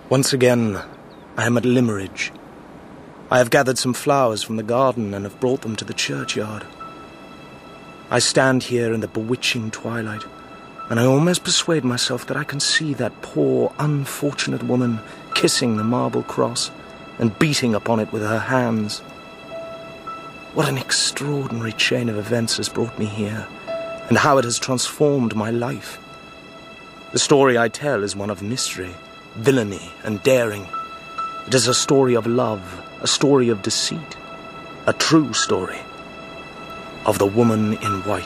Once again, I am at Limmeridge. I have gathered some flowers from the garden and have brought them to the churchyard. I stand here in the bewitching twilight, and I almost persuade myself that I can see that poor, unfortunate woman kissing the marble cross and beating upon it with her hands. What an extraordinary chain of events has brought me here, and how it has transformed my life. The story I tell is one of mystery, villainy, and daring. It is a story of love, a story of deceit, a true story of the woman in white.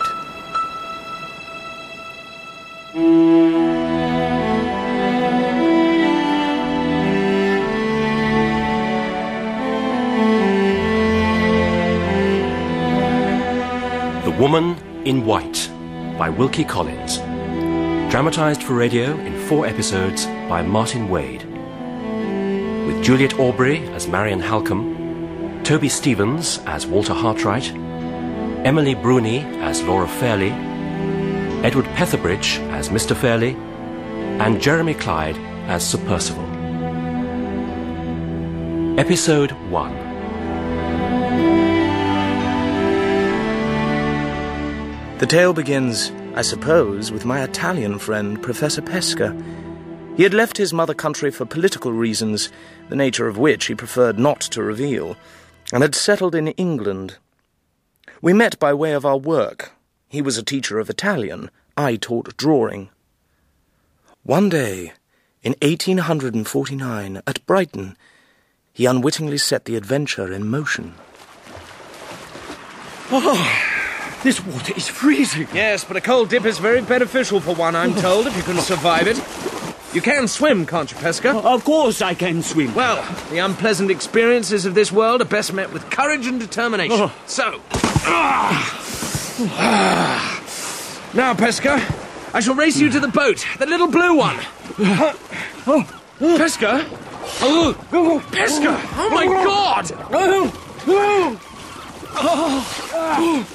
The Woman in White by Wilkie Collins. Dramatised for radio in 4 episodes by Martin Wade. With Juliet Aubrey as Marion Halcombe, Toby Stevens as Walter Hartright, Emily Bruni as Laura Fairley, Edward Petherbridge as Mr. Fairley, and Jeremy Clyde as Sir Percival. Episode 1. The tale begins, I suppose, with my Italian friend, Professor Pesca. He had left his mother country for political reasons, the nature of which he preferred not to reveal, and had settled in England. We met by way of our work. He was a teacher of Italian. I taught drawing. One day, in 1849, at Brighton, he unwittingly set the adventure in motion. Oh! This water is freezing. Yes, but a cold dip is very beneficial for one, I'm told, if you can survive it. You can swim, can't you, Pesca? Of course I can swim. Well, the unpleasant experiences of this world are best met with courage and determination. So... Now, Pesca, I shall race you to the boat, the little blue one. Pesca? Pesca! Oh, my God!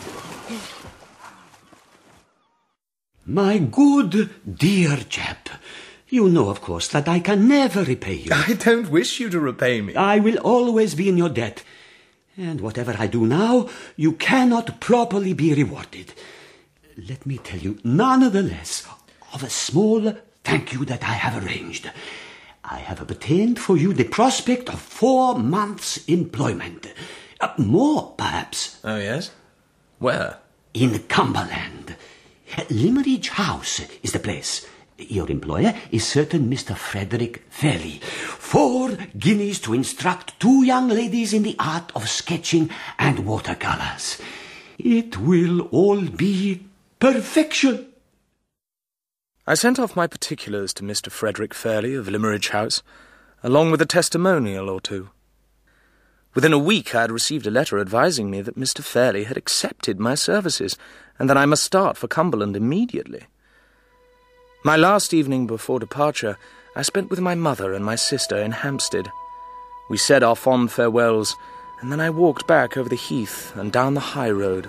My good, dear chap, you know, of course, that I can never repay you. I don't wish you to repay me. I will always be in your debt. And whatever I do now, you cannot properly be rewarded. Let me tell you, nonetheless, of a small thank you that I have arranged. I have obtained for you the prospect of 4 months' employment. More, perhaps. Oh, yes? Where? In Cumberland. Limmeridge House is the place. Your employer is certain Mr. Frederick Fairley. 4 guineas to instruct 2 young ladies in the art of sketching and watercolours. It will all be perfection. I sent off my particulars to Mr. Frederick Fairley of Limmeridge House, along with a testimonial or 2. Within a week I had received a letter advising me that Mr. Fairley had accepted my services, and that I must start for Cumberland immediately. My last evening before departure I spent with my mother and my sister in Hampstead. We said our fond farewells, and then I walked back over the heath and down the high road.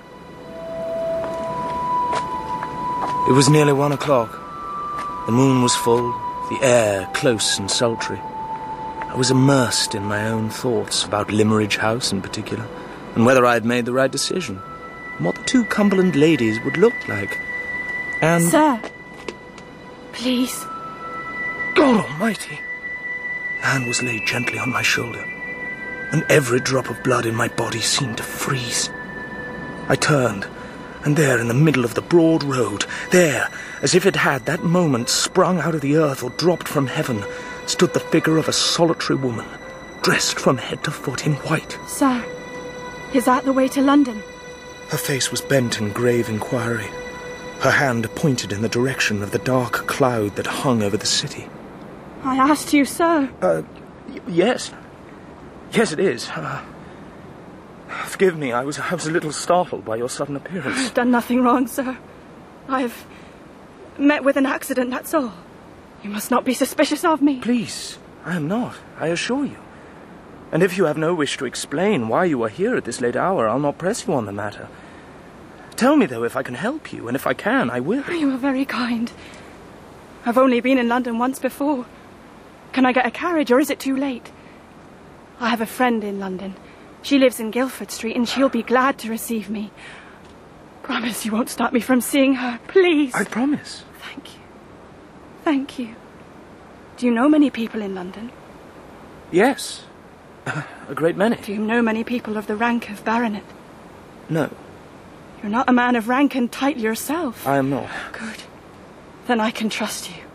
It was nearly 1 o'clock. The moon was full, the air close and sultry. I was immersed in my own thoughts about Limmeridge House in particular, and whether I had made the right decision, and what the 2 Cumberland ladies would look like. And... Sir, please. God Almighty! A hand was laid gently on my shoulder, and every drop of blood in my body seemed to freeze. I turned, and there in the middle of the broad road, there, as if it had that moment sprung out of the earth or dropped from heaven, stood the figure of a solitary woman, dressed from head to foot in white. Sir, is that the way to London? Her face was bent in grave inquiry. Her hand pointed in the direction of the dark cloud that hung over the city. I asked you, sir. Yes. Yes, it is. Forgive me, I was a little startled by your sudden appearance. I've done nothing wrong, sir. I've met with an accident, that's all. You must not be suspicious of me. Please, I am not, I assure you. And if you have no wish to explain why you are here at this late hour, I'll not press you on the matter. Tell me, though, if I can help you, and if I can, I will. You are very kind. I've only been in London once before. Can I get a carriage, or is it too late? I have a friend in London. She lives in Guildford Street, and she'll be glad to receive me. Promise you won't stop me from seeing her, please. I promise. Thank you. Thank you. Do you know many people in London? Yes. A great many. Do you know many people of the rank of baronet? No, You're not a man of rank and title yourself. I am not. Good. Then I can trust you.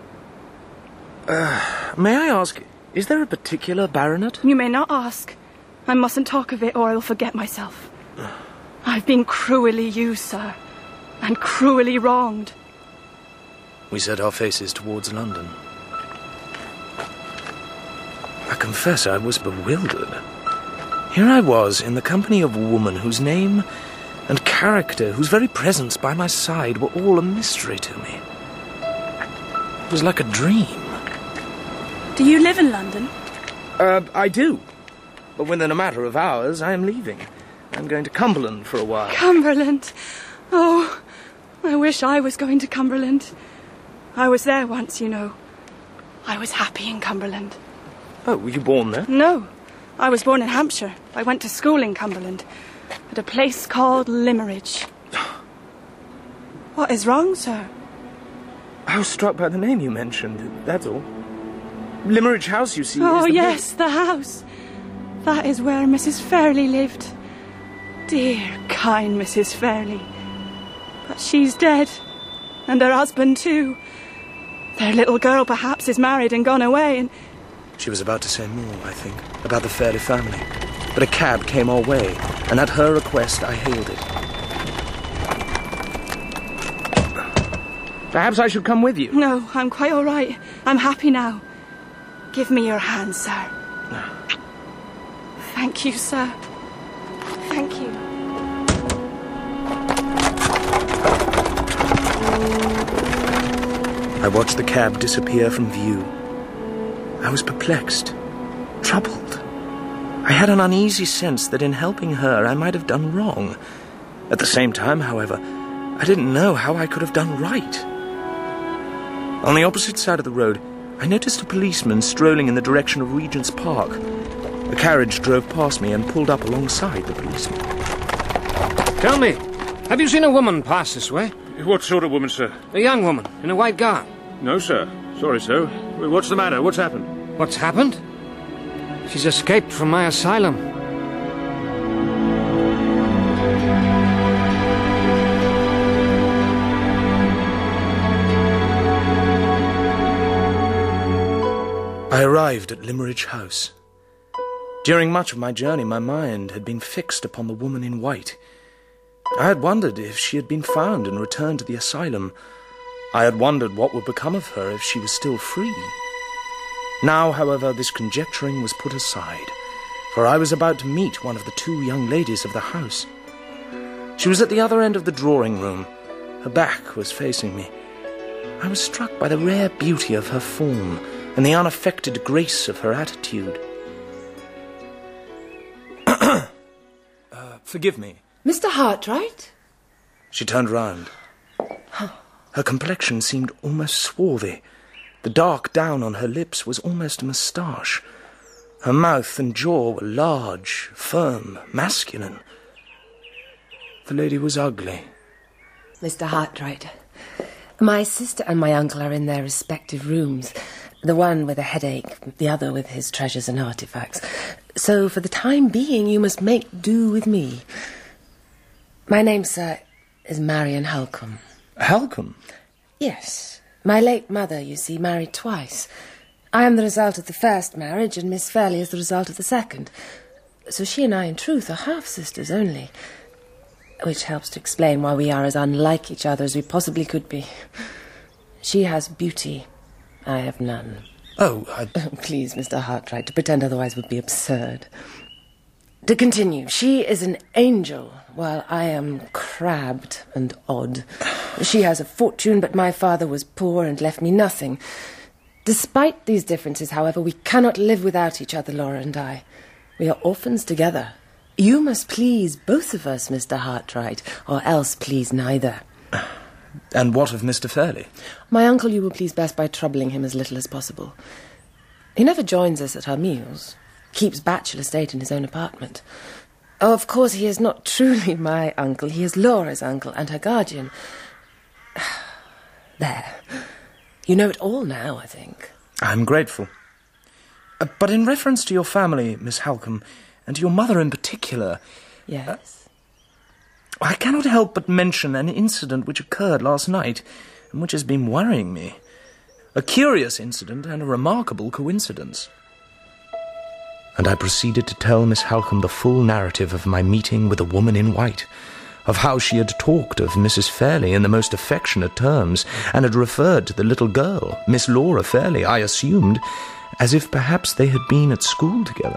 May I ask, is there a particular baronet? You may not ask. I mustn't talk of it, or I'll forget myself. I've been cruelly used, sir, and cruelly wronged. We set our faces towards London. I confess I was bewildered. Here I was in the company of a woman whose name and character, whose very presence by my side were all a mystery to me. It was like a dream. Do you live in London? I do. But within a matter of hours, I am leaving. I'm going to Cumberland for a while. Cumberland. Oh, I wish I was going to Cumberland. I was there once, you know. I was happy in Cumberland. Oh, were you born there? No, I was born in Hampshire. I went to school in Cumberland, at a place called Limmeridge. What is wrong, sir? I was struck by the name you mentioned, that's all. Limmeridge House, you see, Oh, is the yes, the house. That is where Mrs. Fairley lived. Dear, kind Mrs. Fairley. But she's dead. And her husband, too. Their little girl, perhaps, is married and gone away, and... She was about to say more, I think, about the Fairley family. But a cab came our way, and at her request I hailed it. Perhaps I should come with you. No, I'm quite all right. I'm happy now. Give me your hand, sir. Thank you, sir. Thank you. I watched the cab disappear from view. I was perplexed, troubled. I had an uneasy sense that in helping her I might have done wrong. At the same time, however, I didn't know how I could have done right. On the opposite side of the road, I noticed a policeman strolling in the direction of Regent's Park. A carriage drove past me and pulled up alongside the policeman. Tell me, have you seen a woman pass this way? What sort of woman, sir? A young woman in a white gown. No, sir. Sorry, sir. What's the matter? What's happened? What's happened? She's escaped from my asylum. I arrived at Limmeridge House. During much of my journey, my mind had been fixed upon the woman in white. I had wondered if she had been found and returned to the asylum. I had wondered what would become of her if she was still free. Now, however, this conjecturing was put aside, for I was about to meet one of the two young ladies of the house. She was at the other end of the drawing room. Her back was facing me. I was struck by the rare beauty of her form and the unaffected grace of her attitude. Forgive me. Mr. Hartright? She turned round. Her complexion seemed almost swarthy. The dark down on her lips was almost a moustache. Her mouth and jaw were large, firm, masculine. The lady was ugly. Mr. Hartright, my sister and my uncle are in their respective rooms. The one with a headache, the other with his treasures and artifacts. So for the time being, you must make do with me. My name, sir, is Marian Halcombe. Halcombe? Yes. My late mother, you see, married twice. I am the result of the first marriage, and Miss Fairley is the result of the second. So she and I, in truth, are half-sisters only. Which helps to explain why we are as unlike each other as we possibly could be. She has beauty. I have none. Oh, Please, Mr. Hartright, to pretend otherwise would be absurd. To continue, she is an angel, while I am crabbed and odd. She has a fortune, but my father was poor and left me nothing. Despite these differences, however, we cannot live without each other, Laura and I. We are orphans together. You must please both of us, Mr. Hartright, or else please neither. And what of Mr. Fairley? My uncle you will please best by troubling him as little as possible. He never joins us at our meals. Keeps bachelor state in his own apartment. Oh, of course, he is not truly my uncle. He is Laura's uncle and her guardian. There. You know it all now, I think. I'm grateful. But in reference to your family, Miss Halcombe, and to your mother in particular... Yes? I cannot help but mention an incident which occurred last night, and which has been worrying me. A curious incident and a remarkable coincidence. And I proceeded to tell Miss Halcombe the full narrative of my meeting with a woman in white, of how she had talked of Mrs. Fairley in the most affectionate terms, and had referred to the little girl, Miss Laura Fairley, I assumed, as if perhaps they had been at school together.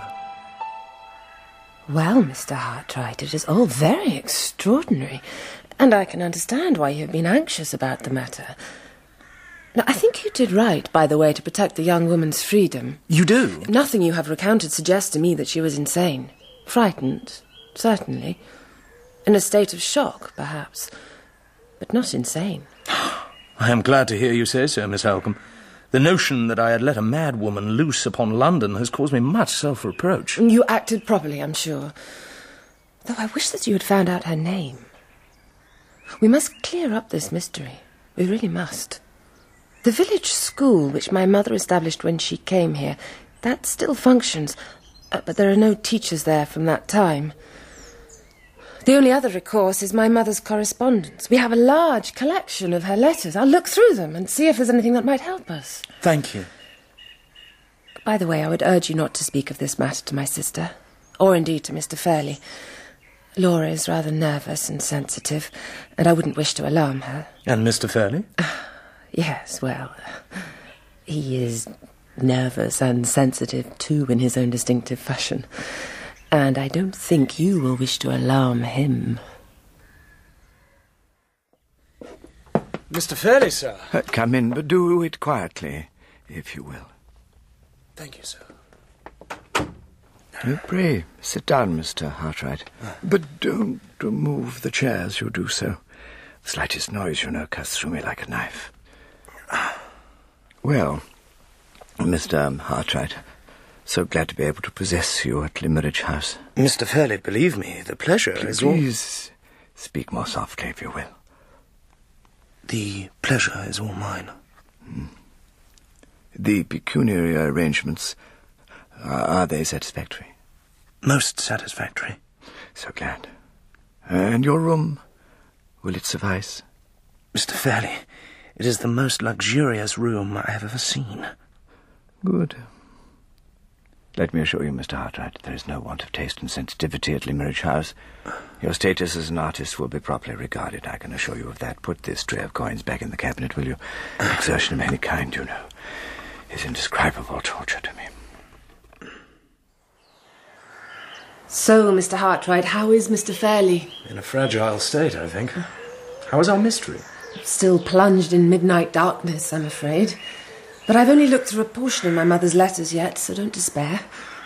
Well, Mr. Hartright, it is all very extraordinary, and I can understand why you have been anxious about the matter. Now, I think you did right, by the way, to protect the young woman's freedom. You do? Nothing you have recounted suggests to me that she was insane. Frightened, certainly. In a state of shock, perhaps. But not insane. I am glad to hear you say so, Miss Halcombe. The notion that I had let a mad woman loose upon London has caused me much self-reproach. You acted properly, I'm sure. Though I wish that you had found out her name. We must clear up this mystery. We really must. The village school which my mother established when she came here, that still functions, but there are no teachers there from that time. The only other recourse is my mother's correspondence. We have a large collection of her letters. I'll look through them and see if there's anything that might help us. Thank you. By the way, I would urge you not to speak of this matter to my sister, or indeed to Mr. Fairley. Laura is rather nervous and sensitive, and I wouldn't wish to alarm her. And Mr. Fairley? Yes, well, he is nervous and sensitive too in his own distinctive fashion. And I don't think you will wish to alarm him. Mr. Fairley, sir. Come in, but do it quietly, if you will. Thank you, sir. Pray, sit down, Mr. Hartright. But don't move the chair as you do so. The slightest noise, you know, cuts through me like a knife. Well, Mr. Hartright, so glad to be able to possess you at Limmeridge House. Mr. Fairley, believe me, the pleasure is all... Please speak more softly, if you will. The pleasure is all mine. The pecuniary arrangements, are they satisfactory? Most satisfactory. So glad. And your room, will it suffice? Mr. Fairley, it is the most luxurious room I have ever seen. Good. Let me assure you, Mr. Hartright, there is no want of taste and sensitivity at Limmeridge House. Your status as an artist will be properly regarded, I can assure you of that. Put this tray of coins back in the cabinet, will you? Exertion of any kind, you know, is indescribable torture to me. So, Mr. Hartright, how is Mr. Fairley? In a fragile state, I think. How is our mystery? Still plunged in midnight darkness, I'm afraid. But I've only looked through a portion of my mother's letters yet, so don't despair.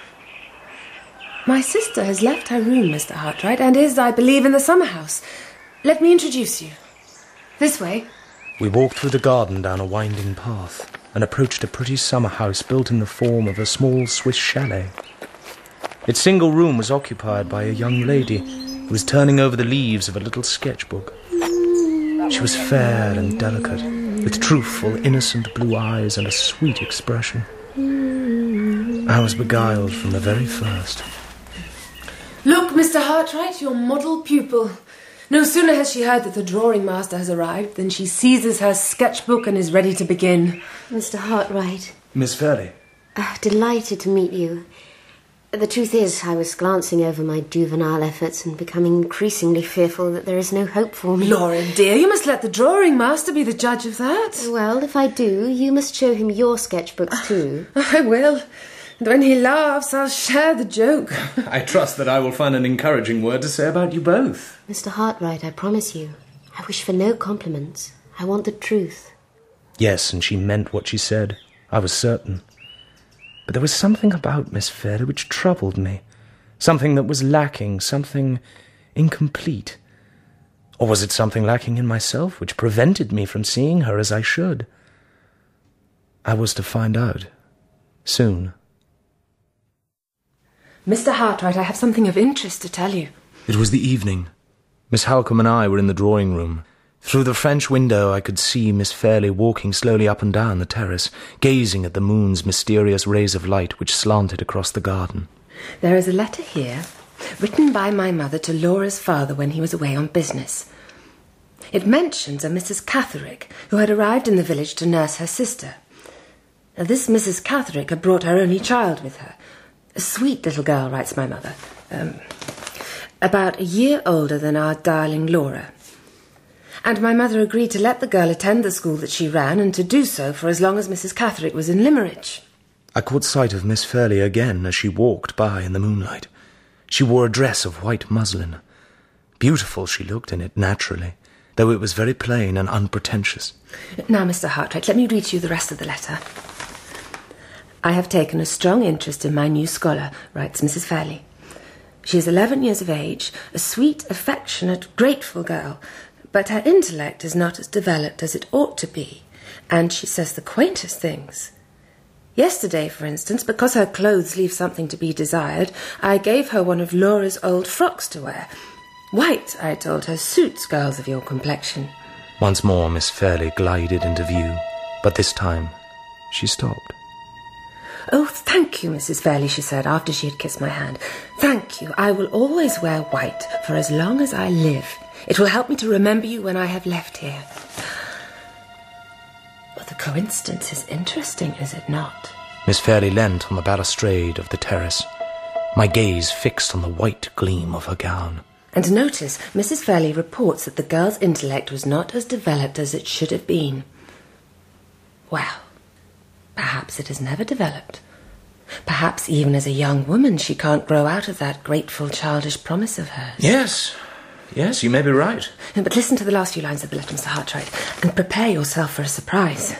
My sister has left her room, Mr. Hartright, and is, I believe, in the summer house. Let me introduce you. This way. We walked through the garden down a winding path and approached a pretty summer house built in the form of a small Swiss chalet. Its single room was occupied by a young lady who was turning over the leaves of a little sketchbook. She was fair and delicate, with truthful, innocent blue eyes and a sweet expression. I was beguiled from the very first. Look, Mr. Hartright, your model pupil. No sooner has she heard that the drawing master has arrived than she seizes her sketchbook and is ready to begin. Mr. Hartright. Miss Fairley. Delighted to meet you. The truth is, I was glancing over my juvenile efforts and becoming increasingly fearful that there is no hope for me. Laura, dear, you must let the drawing master be the judge of that. Well, if I do, you must show him your sketchbooks too. I will. And when he laughs, I'll share the joke. I trust that I will find an encouraging word to say about you both. Mr. Hartright, I promise you, I wish for no compliments. I want the truth. Yes, and she meant what she said. I was certain. But there was something about Miss Fairley which troubled me. Something that was lacking, something incomplete. Or was it something lacking in myself which prevented me from seeing her as I should? I was to find out Soon. Mr. Hartwright, I have something of interest to tell you. It was the evening. Miss Halcombe and I were in the drawing room. Through the French window I could see Miss Fairley walking slowly up and down the terrace, gazing at the moon's mysterious rays of light which slanted across the garden. There is a letter here, written by my mother to Laura's father when he was away on business. It mentions a Mrs. Catherick, who had arrived in the village to nurse her sister. Now, this Mrs. Catherick had brought her only child with her. A sweet little girl, writes my mother. About a year older than our darling Laura. And my mother agreed to let the girl attend the school that she ran, and to do so for as long as Mrs. Catherick was in Limmeridge. I caught sight of Miss Fairley again as she walked by in the moonlight. She wore a dress of white muslin. Beautiful she looked in it, naturally, though it was very plain and unpretentious. Now, Mr. Hartwright, let me read to you the rest of the letter. I have taken a strong interest in my new scholar, writes Mrs. Fairley. She is 11 years of age, a sweet, affectionate, grateful girl, but her intellect is not as developed as it ought to be, and she says the quaintest things. Yesterday, for instance, because her clothes leave something to be desired, I gave her one of Laura's old frocks to wear. White, I told her, suits girls of your complexion. Once more Miss Fairley glided into view, but this time she stopped. Oh, thank you, Mrs. Fairley, she said, after she had kissed my hand. Thank you. I will always wear white for as long as I live. It will help me to remember you when I have left here. Well, the coincidence is interesting, is it not? Miss Fairley leant on the balustrade of the terrace, my gaze fixed on the white gleam of her gown. And notice, Mrs. Fairley reports that the girl's intellect was not as developed as it should have been. Well, perhaps it has never developed. Perhaps even as a young woman she can't grow out of that grateful childish promise of hers. Yes, you may be right. But listen to the last few lines of the letter, Mr. Hartwright, and prepare yourself for a surprise.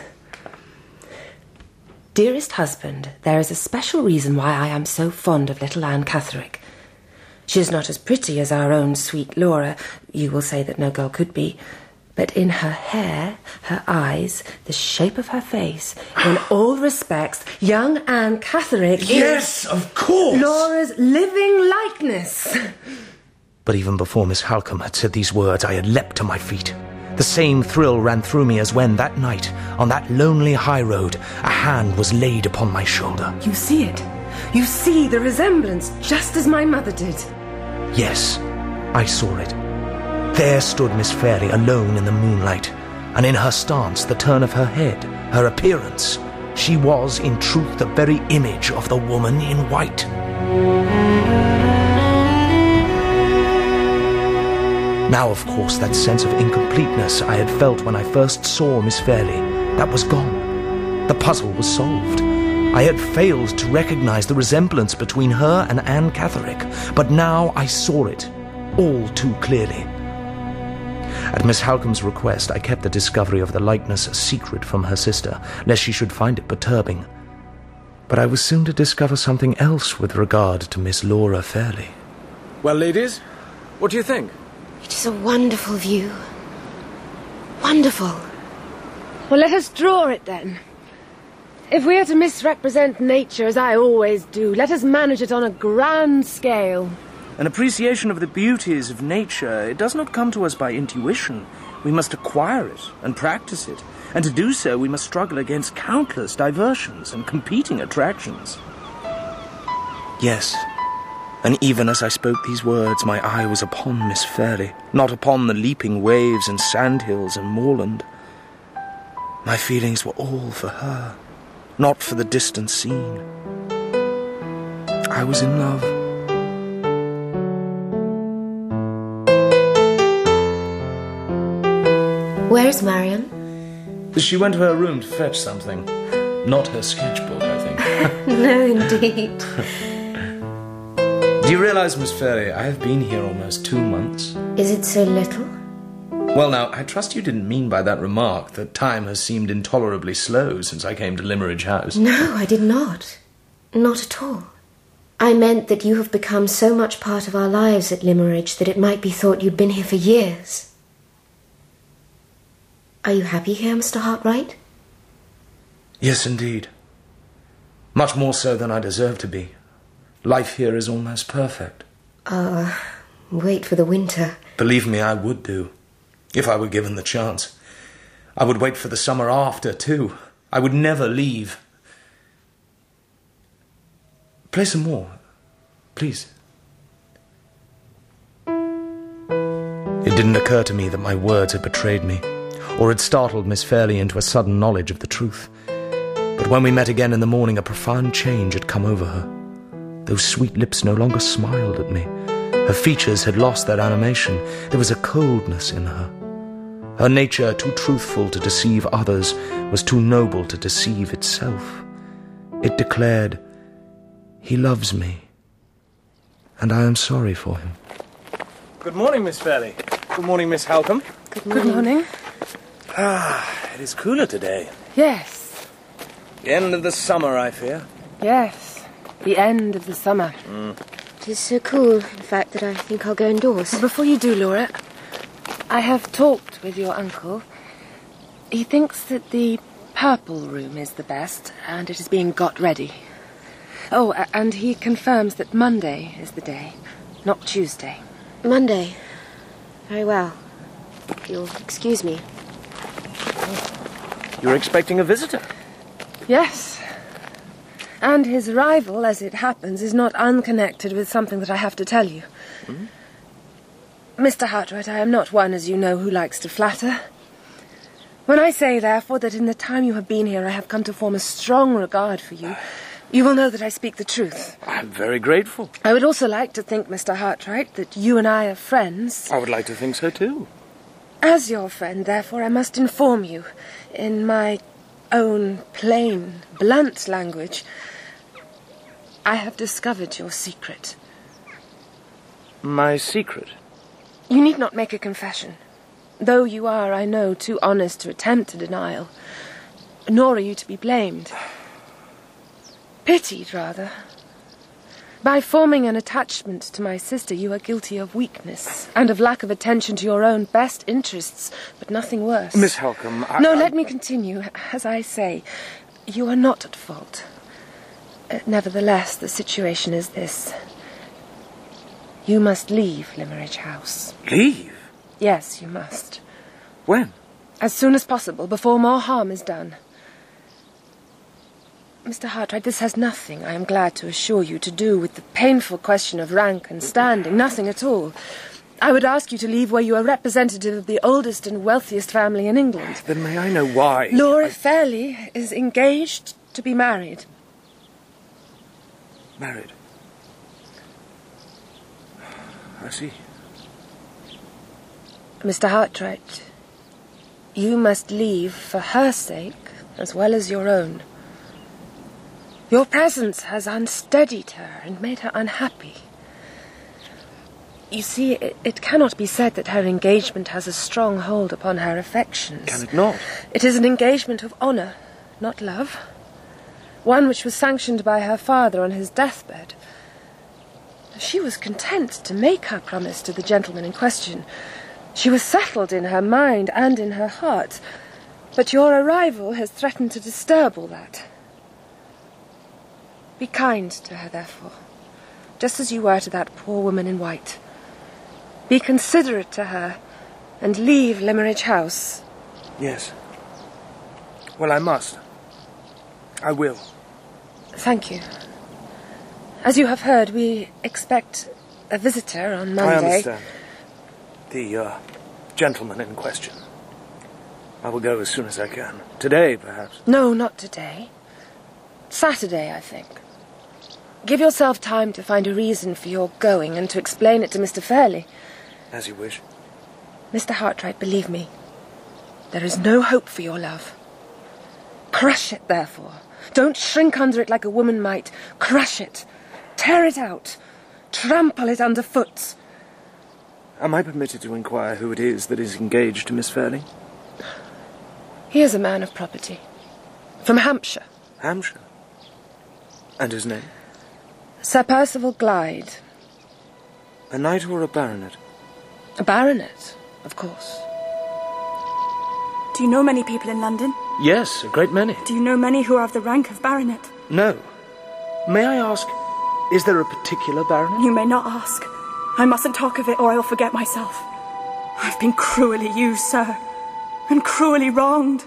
Dearest husband, there is a special reason why I am so fond of little Anne Catherick. She is not as pretty as our own sweet Laura, you will say that no girl could be, but in her hair, her eyes, the shape of her face, in all respects, young Anne Catherick Yes, of course! Laura's living likeness. But even before Miss Halcombe had said these words, I had leapt to my feet. The same thrill ran through me as when, that night, on that lonely high road, a hand was laid upon my shoulder. You see it. You see the resemblance, just as my mother did. Yes, I saw it. There stood Miss Fairley alone in the moonlight, and in her stance, the turn of her head, her appearance, she was, in truth, the very image of the woman in white. Now, of course, that sense of incompleteness I had felt when I first saw Miss Fairley, that was gone. The puzzle was solved. I had failed to recognize the resemblance between her and Anne Catherick, but now I saw it all too clearly. At Miss Halcombe's request, I kept the discovery of the likeness a secret from her sister, lest she should find it perturbing. But I was soon to discover something else with regard to Miss Laura Fairley. Well, ladies, what do you think? It is a wonderful view. Wonderful. Well, let us draw it then. If we are to misrepresent nature, as I always do, let us manage it on a grand scale. An appreciation of the beauties of nature, it does not come to us by intuition. We must acquire it and practice it. And to do so, we must struggle against countless diversions and competing attractions. Yes, and even as I spoke these words, my eye was upon Miss Fairley, not upon the leaping waves and sandhills and moorland. My feelings were all for her, not for the distant scene. I was in love. Where is Marion? She went to her room to fetch something. Not her sketchbook, I think. No, indeed. Do you realize, Miss Fairley, I have been here almost 2 months? Is it so little? Well, now, I trust you didn't mean by that remark that time has seemed intolerably slow since I came to Limmeridge House. No, I did not. Not at all. I meant that you have become so much part of our lives at Limmeridge that it might be thought you'd been here for years. Are you happy here, Mr. Hartwright? Yes, indeed. Much more so than I deserve to be. Life here is almost perfect. Wait for the winter. Believe me, I would do, if I were given the chance. I would wait for the summer after, too. I would never leave. Play some more, please. It didn't occur to me that my words had betrayed me, or had startled Miss Fairley into a sudden knowledge of the truth. But when we met again in the morning, a profound change had come over her. Those sweet lips no longer smiled at me. Her features had lost their animation. There was a coldness in her. Her nature, too truthful to deceive others, was too noble to deceive itself. It declared, "He loves me, and I am sorry for him." Good morning, Miss Fairley. Good morning, Miss Halcombe. Good morning. It is cooler today. Yes. The end of the summer, I fear. Yes. The end of the summer. It is so cool, in fact, that I think I'll go indoors. Before you do, Laura, I have talked with your uncle. He thinks that the purple room is the best, and it is being got ready. Oh, and he confirms that Monday is the day, not Tuesday. Monday. Very well. If you'll excuse me. You're expecting a visitor? Yes. And his arrival, as it happens, is not unconnected with something that I have to tell you. Mr. Hartwright, I am not one, as you know, who likes to flatter. When I say, therefore, that in the time you have been here I have come to form a strong regard for you, you will know that I speak the truth. I'm very grateful. I would also like to think, Mr. Hartwright, that you and I are friends. I would like to think so, too. As your friend, therefore, I must inform you, in my own plain, blunt language, I have discovered your secret. My secret? You need not make a confession, though you are, I know, too honest to attempt a denial, nor are you to be blamed. Pitied, rather. By forming an attachment to my sister, you are guilty of weakness and of lack of attention to your own best interests, but nothing worse. Miss Halcombe, let me continue. As I say, you are not at fault. Nevertheless, the situation is this. You must leave Limmeridge House. Leave? Yes, you must. When? As soon as possible, before more harm is done. Mr. Hartwright, this has nothing, I am glad to assure you, to do with the painful question of rank and standing. Nothing at all. I would ask you to leave where you are representative of the oldest and wealthiest family in England. Then may I know why? Laura Fairley is engaged to be married. Married? I see. Mr. Hartwright, you must leave for her sake as well as your own. Your presence has unsteadied her and made her unhappy. You see, it cannot be said that her engagement has a strong hold upon her affections. Can it not? It is an engagement of honour, not love. One which was sanctioned by her father on his deathbed. She was content to make her promise to the gentleman in question. She was settled in her mind and in her heart. But your arrival has threatened to disturb all that. Be kind to her, therefore, just as you were to that poor woman in white. Be considerate to her, and leave Limmeridge House. Yes. Well, I must. I will. Thank you. As you have heard, we expect a visitor on Monday. I understand. The gentleman in question. I will go as soon as I can. Today, perhaps. No, not today. Saturday, I think. Give yourself time to find a reason for your going and to explain it to Mr. Fairley. As you wish. Mr. Hartwright, believe me, there is no hope for your love. Crush it, therefore. Don't shrink under it like a woman might. Crush it. Tear it out. Trample it underfoot. Am I permitted to inquire who it is that is engaged to Miss Fairley? He is a man of property. From Hampshire. Hampshire? And his name? Sir Percival Glyde. A knight or a baronet? A baronet, of course. Do you know many people in London? Yes, a great many. Do you know many who are of the rank of baronet? No. May I ask, is there a particular baronet? You may not ask. I mustn't talk of it, or I'll forget myself. I've been cruelly used, sir, and cruelly wronged.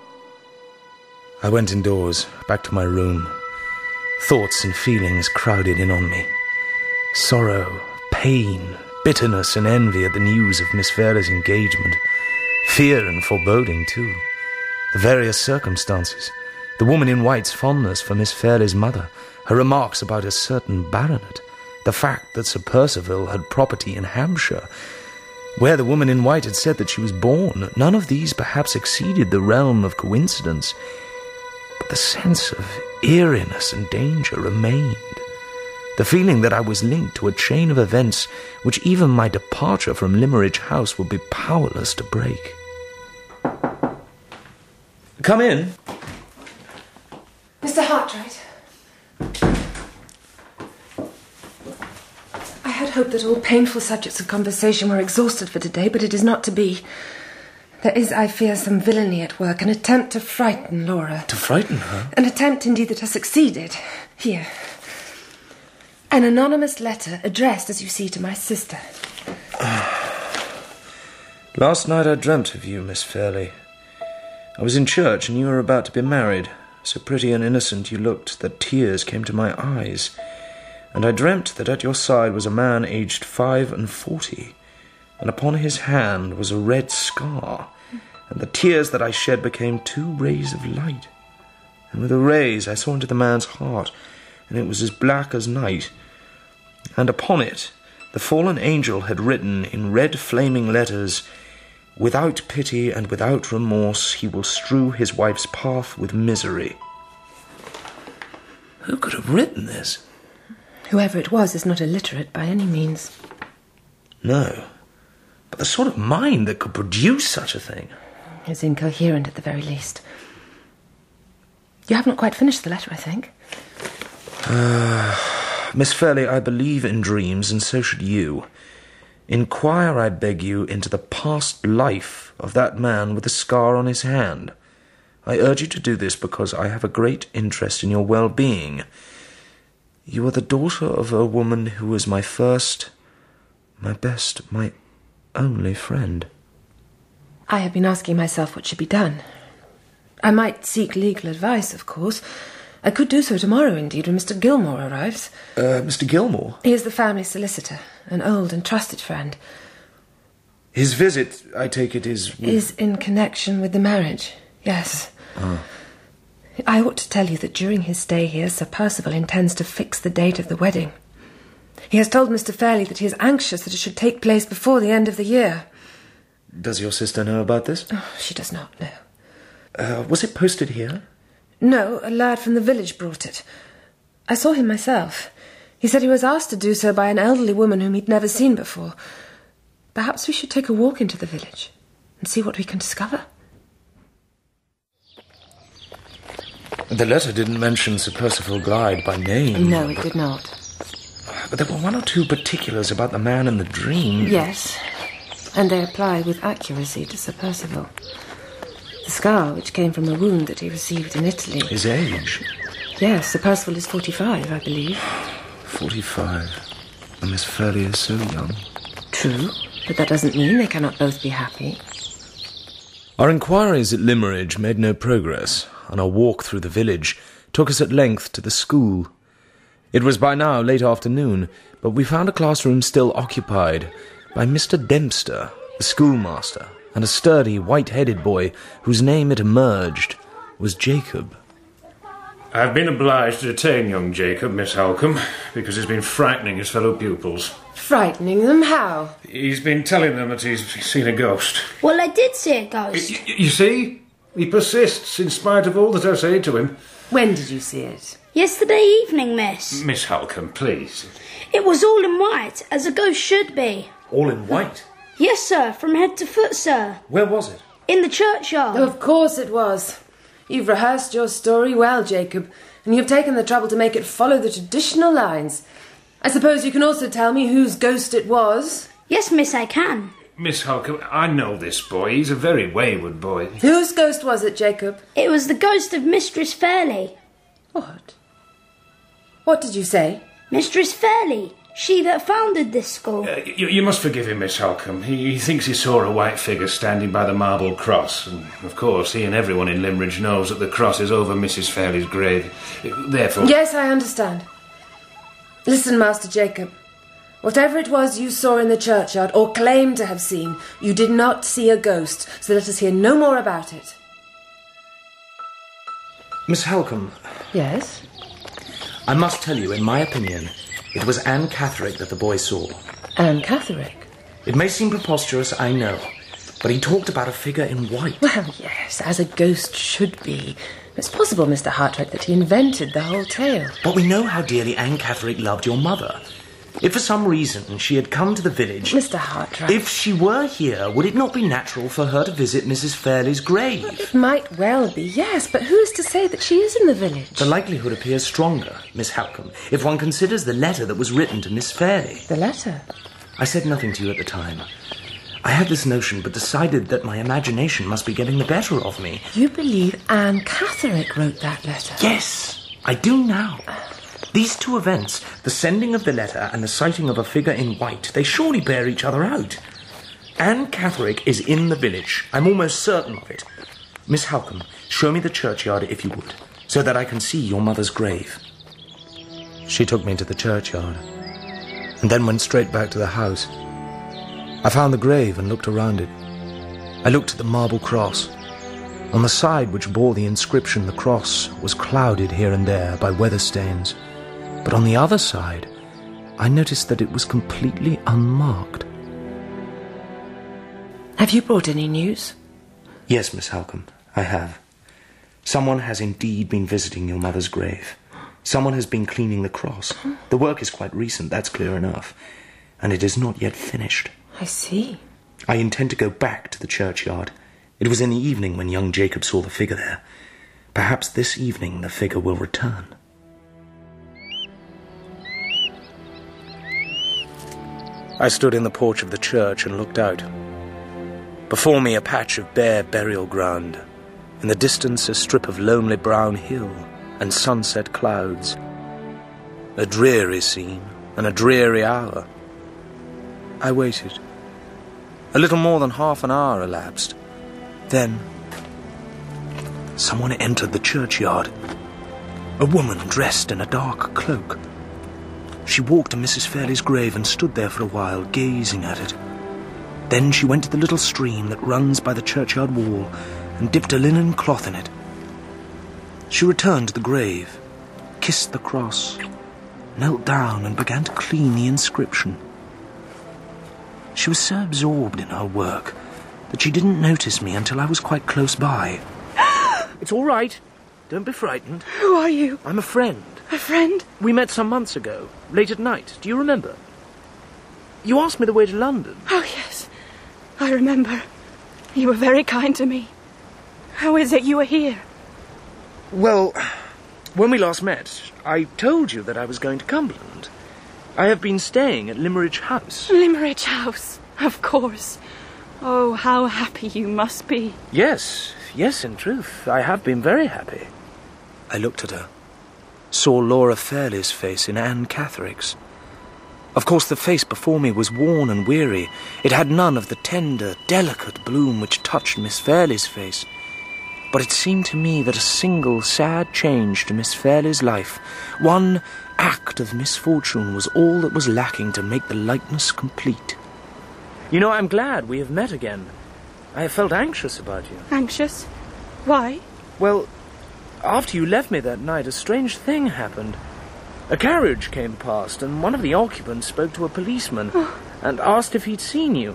I went indoors, back to my room. Thoughts and feelings crowded in on me. Sorrow, pain, bitterness and envy at the news of Miss Fairley's engagement. Fear and foreboding, too. The various circumstances. The woman in white's fondness for Miss Fairley's mother. Her remarks about a certain baronet. The fact that Sir Percival had property in Hampshire, where the woman in white had said that she was born. None of these perhaps exceeded the realm of coincidence. But the sense of eeriness and danger remained. The feeling that I was linked to a chain of events which even my departure from Limmeridge House would be powerless to break. Come in. Mr. Hartwright. I had hoped that all painful subjects of conversation were exhausted for today, but it is not to be. There is, I fear, some villainy at work, an attempt to frighten Laura. To frighten her? An attempt, indeed, that has succeeded. Here. An anonymous letter addressed, as you see, to my sister. Last night I dreamt of you, Miss Fairley. I was in church and you were about to be married. So pretty and innocent you looked that tears came to my eyes. And I dreamt that at your side was a man aged 45, and upon his hand was a red scar, and the tears that I shed became 2 rays of light. And with the rays I saw into the man's heart, and it was as black as night. And upon it the fallen angel had written in red flaming letters, "Without pity and without remorse he will strew his wife's path with misery." Who could have written this? Whoever it was is not illiterate by any means. No, but the sort of mind that could produce such a thing is incoherent at the very least. You haven't quite finished the letter, I think. Miss Fairley, I believe in dreams, and so should you. Inquire, I beg you, into the past life of that man with the scar on his hand. I urge you to do this because I have a great interest in your well-being. You are the daughter of a woman who was my first, my best, my only friend. I have been asking myself what should be done. I might seek legal advice, of course. I could do so tomorrow, indeed, when Mr. Gilmore arrives. Mr. Gilmore? He is the family solicitor, an old and trusted friend. His visit, I take it, is in connection with the marriage, yes. Ah. I ought to tell you that during his stay here, Sir Percival intends to fix the date of the wedding. He has told Mr. Fairley that he is anxious that it should take place before the end of the year. Does your sister know about this? Oh, she does not know. Was it posted here? No, a lad from the village brought it. I saw him myself. He said he was asked to do so by an elderly woman whom he'd never seen before. Perhaps we should take a walk into the village and see what we can discover. The letter didn't mention Sir Percival Glyde by name. No, it did not. But there were 1 or 2 particulars about the man in the dream. Yes, and they apply with accuracy to Sir Percival. The scar, which came from a wound that he received in Italy. His age? Yes, Sir Percival is 45, I believe. 45. And Miss Fairley is so young. True, but that doesn't mean they cannot both be happy. Our inquiries at Limmeridge made no progress, and our walk through the village took us at length to the school. It was by now late afternoon, but we found a classroom still occupied by Mr. Dempster, the schoolmaster, and a sturdy, white-headed boy whose name, it emerged, was Jacob. I've been obliged to detain young Jacob, Miss Halcombe, because he's been frightening his fellow pupils. Frightening them? How? He's been telling them that he's seen a ghost. Well, I did see a ghost. You see? He persists in spite of all that I say to him. When did you see it? Yesterday evening, miss. Miss Halcombe, please. It was all in white, as a ghost should be. All in white? Yes, sir, from head to foot, sir. Where was it? In the churchyard. Of course it was. You've rehearsed your story well, Jacob, and you've taken the trouble to make it follow the traditional lines. I suppose you can also tell me whose ghost it was? Yes, miss, I can. Miss Halcombe, I know this boy. He's a very wayward boy. Whose ghost was it, Jacob? It was the ghost of Mistress Fairley. What? What did you say? Mistress Fairley, she that founded this school. You must forgive him, Miss Halcombe. He thinks he saw a white figure standing by the marble cross, and of course he and everyone in Limmeridge knows that the cross is over Mrs. Fairley's grave. Therefore... Yes, I understand. Listen, Master Jacob. Whatever it was you saw in the churchyard, or claim to have seen, you did not see a ghost, so let us hear no more about it. Miss Halcombe. Yes? I must tell you, in my opinion, it was Anne Catherick that the boy saw. Anne Catherick? It may seem preposterous, I know, but he talked about a figure in white. Well, yes, as a ghost should be. It's possible, Mr. Hartwright, that he invented the whole tale. But we know how dearly Anne Catherick loved your mother. If for some reason she had come to the village... Mr. Hartwright... If she were here, would it not be natural for her to visit Mrs. Fairley's grave? It might well be, yes, but who is to say that she is in the village? The likelihood appears stronger, Miss Halcombe, if one considers the letter that was written to Miss Fairley. The letter? I said nothing to you at the time. I had this notion, but decided that my imagination must be getting the better of me. You believe Anne Catherick wrote that letter? Yes, I do now. These two events, the sending of the letter and the sighting of a figure in white, they surely bear each other out. Anne Catherick is in the village. I'm almost certain of it. Miss Halcombe, show me the churchyard if you would, so that I can see your mother's grave. She took me to the churchyard, and then went straight back to the house. I found the grave and looked around it. I looked at the marble cross. On the side which bore the inscription, the cross was clouded here and there by weather stains. But on the other side, I noticed that it was completely unmarked. Have you brought any news? Yes, Miss Halcombe, I have. Someone has indeed been visiting your mother's grave. Someone has been cleaning the cross. The work is quite recent, that's clear enough. And it is not yet finished. I see. I intend to go back to the churchyard. It was in the evening when young Jacob saw the figure there. Perhaps this evening the figure will return. I stood in the porch of the church and looked out. Before me a patch of bare burial ground. In the distance a strip of lonely brown hill and sunset clouds. A dreary scene and a dreary hour. I waited. A little more than half an hour elapsed. Then, someone entered the churchyard. A woman dressed in a dark cloak. She walked to Mrs. Fairley's grave and stood there for a while, gazing at it. Then she went to the little stream that runs by the churchyard wall and dipped a linen cloth in it. She returned to the grave, kissed the cross, knelt down and began to clean the inscription. She was so absorbed in her work that she didn't notice me until I was quite close by. It's all right. Don't be frightened. Who are you? I'm a friend. A friend? We met some months ago, late at night. Do you remember? You asked me the way to London. Oh, yes. I remember. You were very kind to me. How is it you are here? Well, when we last met, I told you that I was going to Cumberland. I have been staying at Limmeridge House. Limmeridge House, of course. Oh, how happy you must be. Yes, in truth, I have been very happy. I looked at her, saw Laura Fairley's face in Anne Catherick's. Of course, the face before me was worn and weary. It had none of the tender, delicate bloom which touched Miss Fairley's face. But it seemed to me that a single sad change to Miss Fairley's life, one act of misfortune, was all that was lacking to make the likeness complete. You know, I'm glad we have met again. I have felt anxious about you. Anxious? Why? Well, after you left me that night, a strange thing happened. A carriage came past, and one of the occupants spoke to a policeman and asked if he'd seen you.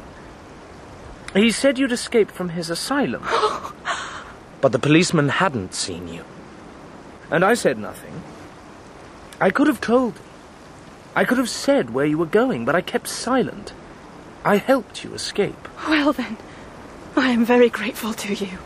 He said you'd escaped from his asylum. But the policeman hadn't seen you. And I said nothing. I could have told him. I could have said where you were going, but I kept silent. I helped you escape. Well, then, I am very grateful to you.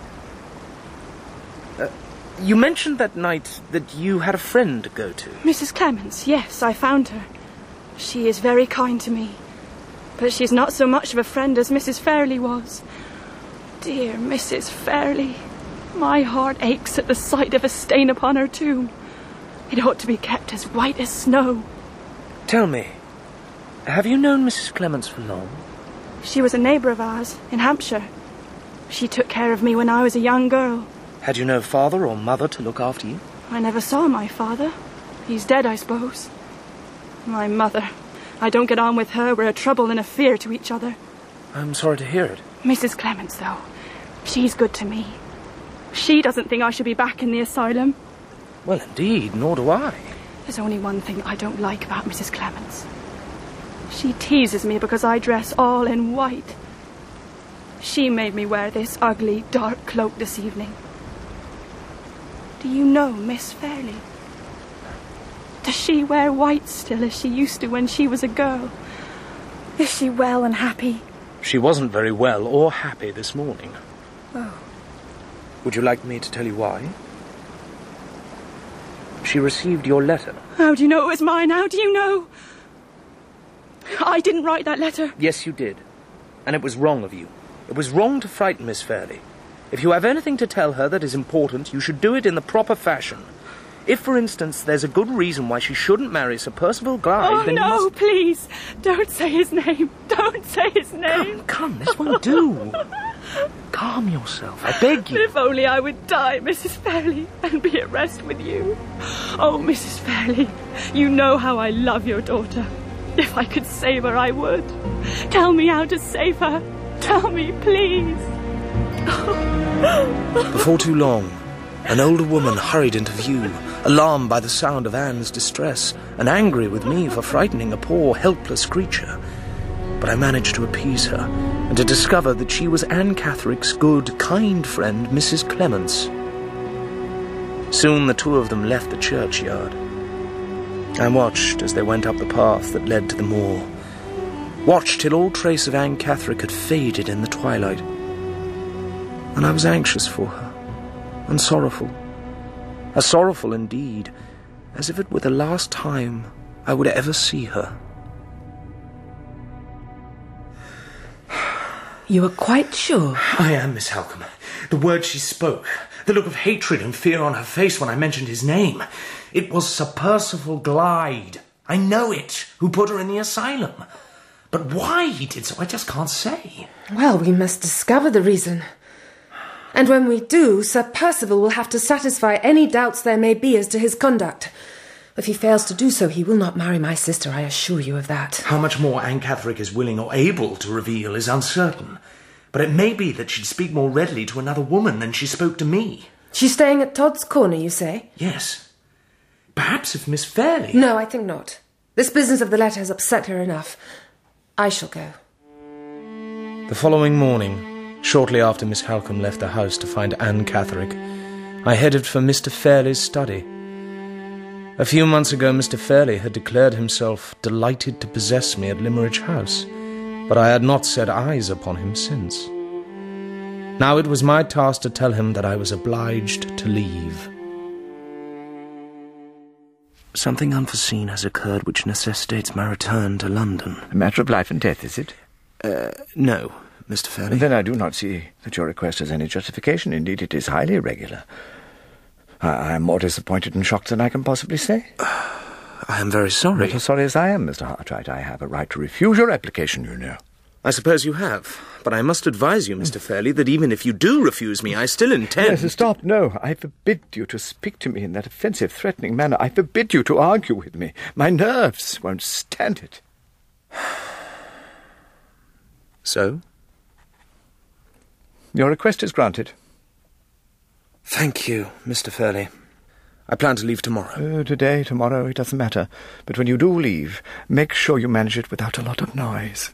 You mentioned that night that you had a friend to go to. Mrs. Clements, yes, I found her. She is very kind to me. But she's not so much of a friend as Mrs. Fairley was. Dear Mrs. Fairley, my heart aches at the sight of a stain upon her tomb. It ought to be kept as white as snow. Tell me, have you known Mrs. Clements for long? She was a neighbour of ours in Hampshire. She took care of me when I was a young girl. Had you no father or mother to look after you? I never saw my father. He's dead, I suppose. My mother. I don't get on with her. We're a trouble and a fear to each other. I'm sorry to hear it. Mrs. Clements, though, she's good to me. She doesn't think I should be back in the asylum. Well, indeed, nor do I. There's only one thing I don't like about Mrs. Clements. She teases me because I dress all in white. She made me wear this ugly, dark cloak this evening. Do you know Miss Fairley? Does she wear white still as she used to when she was a girl? Is she well and happy? She wasn't very well or happy this morning. Oh. Would you like me to tell you why? She received your letter. How do you know it was mine? How do you know? I didn't write that letter. Yes, you did. And it was wrong of you. It was wrong to frighten Miss Fairley. If you have anything to tell her that is important, you should do it in the proper fashion. If, for instance, there's a good reason why she shouldn't marry Sir Percival Glyde, then you must... no, please, don't say his name. Don't say his name. Come, this won't do. Calm yourself, I beg you. If only I would die, Mrs. Fairley, and be at rest with you. Oh, Mrs. Fairley, you know how I love your daughter. If I could save her, I would. Tell me how to save her. Tell me, please. Before too long, an older woman hurried into view, alarmed by the sound of Anne's distress, and angry with me for frightening a poor, helpless creature. But I managed to appease her, and to discover that she was Anne Catherick's good, kind friend, Mrs. Clements. Soon the two of them left the churchyard. I watched as they went up the path that led to the moor, watched till all trace of Anne Catherick had faded in the twilight. And I was anxious for her, and sorrowful. As sorrowful indeed, as if it were the last time I would ever see her. You are quite sure? I am, Miss Halcombe. The words she spoke, the look of hatred and fear on her face when I mentioned his name. It was Sir Percival Glyde. I know it, who put her in the asylum. But why he did so, I just can't say. Well, we must discover the reason. And when we do, Sir Percival will have to satisfy any doubts there may be as to his conduct. If he fails to do so, he will not marry my sister, I assure you of that. How much more Anne Catherick is willing or able to reveal is uncertain. But it may be that she'd speak more readily to another woman than she spoke to me. She's staying at Todd's Corner, you say? Yes. Perhaps if Miss Fairley... No, I think not. This business of the letter has upset her enough. I shall go. The following morning, shortly after Miss Halcombe left the house to find Anne Catherick, I headed for Mr. Fairley's study. A few months ago, Mr. Fairley had declared himself delighted to possess me at Limmeridge House, but I had not set eyes upon him since. Now it was my task to tell him that I was obliged to leave. Something unforeseen has occurred which necessitates my return to London. A matter of life and death, is it? No, Mr. Fairley. Then I do not see that your request has any justification. Indeed, it is highly irregular. I am more disappointed and shocked than I can possibly say. I am very sorry. Not as sorry as I am, Mr. Hartright. I have a right to refuse your application, you know. I suppose you have, but I must advise you, Mr. Fairley, that even if you do refuse me, I still intend... Yes, stop, no. I forbid you to speak to me in that offensive, threatening manner. I forbid you to argue with me. My nerves won't stand it. So? Your request is granted. Thank you, Mr. Fairley. I plan to leave tomorrow. Today, tomorrow, it doesn't matter. But when you do leave, make sure you manage it without a lot of noise.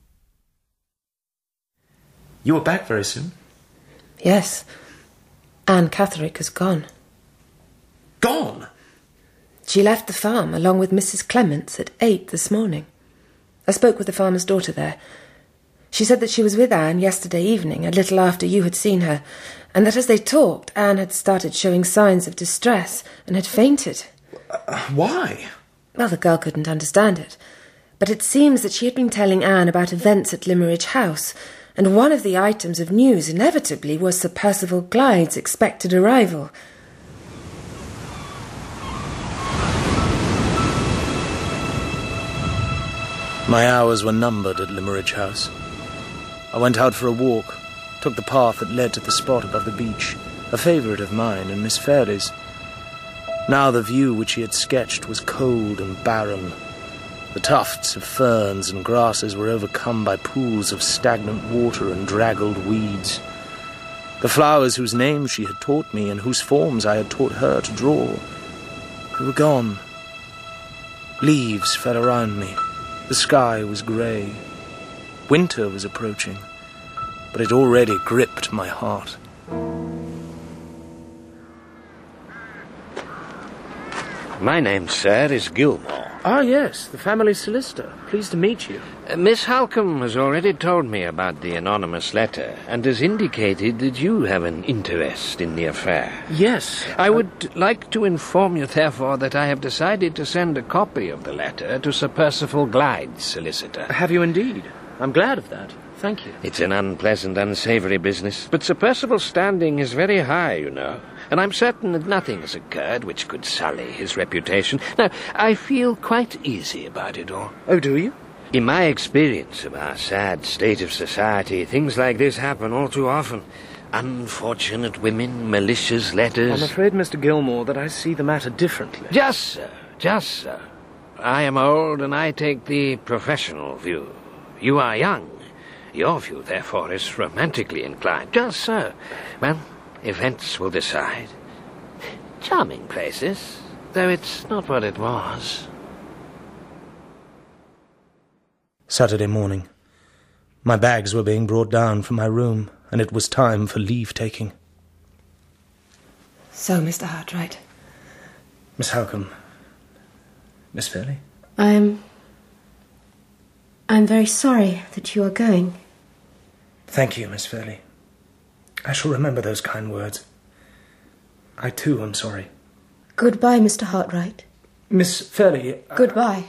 You are back very soon? Yes. Anne Catherick has gone. Gone? She left the farm along with Mrs. Clements at 8 this morning. I spoke with the farmer's daughter there. She said that she was with Anne yesterday evening, a little after you had seen her, and that as they talked, Anne had started showing signs of distress and had fainted. Why? Well, the girl couldn't understand it, but it seems that she had been telling Anne about events at Limmeridge House, and one of the items of news inevitably was Sir Percival Glyde's expected arrival. My hours were numbered at Limmeridge House. I went out for a walk, took the path that led to the spot above the beach, a favourite of mine and Miss Fairley's. Now the view which he had sketched was cold and barren. The tufts of ferns and grasses were overcome by pools of stagnant water and draggled weeds. The flowers whose names she had taught me and whose forms I had taught her to draw, they were gone. Leaves fell around me. The sky was grey. Winter was approaching, but it already gripped my heart. My name, sir, is Gilmore. Ah, yes, the family solicitor. Pleased to meet you. Miss Halcombe has already told me about the anonymous letter and has indicated that you have an interest in the affair. Yes. I would like to inform you, therefore, that I have decided to send a copy of the letter to Sir Percival Glyde's solicitor. Have you indeed? I'm glad of that. Thank you. It's an unpleasant, unsavoury business, but Sir Percival's standing is very high, you know, and I'm certain that nothing has occurred which could sully his reputation. Now, I feel quite easy about it all. Oh, do you? In my experience of our sad state of society, things like this happen all too often. Unfortunate women, malicious letters. I'm afraid, Mr. Gilmore, that I see the matter differently. Just so, just so. I am old and I take the professional view. You are young. Your view, therefore, is romantically inclined. Just so. Well, events will decide. Charming places, though it's not what it was. Saturday morning. My bags were being brought down from my room, and it was time for leave-taking. So, Mr. Hartright. Miss Halcombe. Miss Fairley? I'm very sorry that you are going. Thank you, Miss Fairley. I shall remember those kind words. I, too, am sorry. Goodbye, Mr. Hartright. Miss Fairley... Goodbye.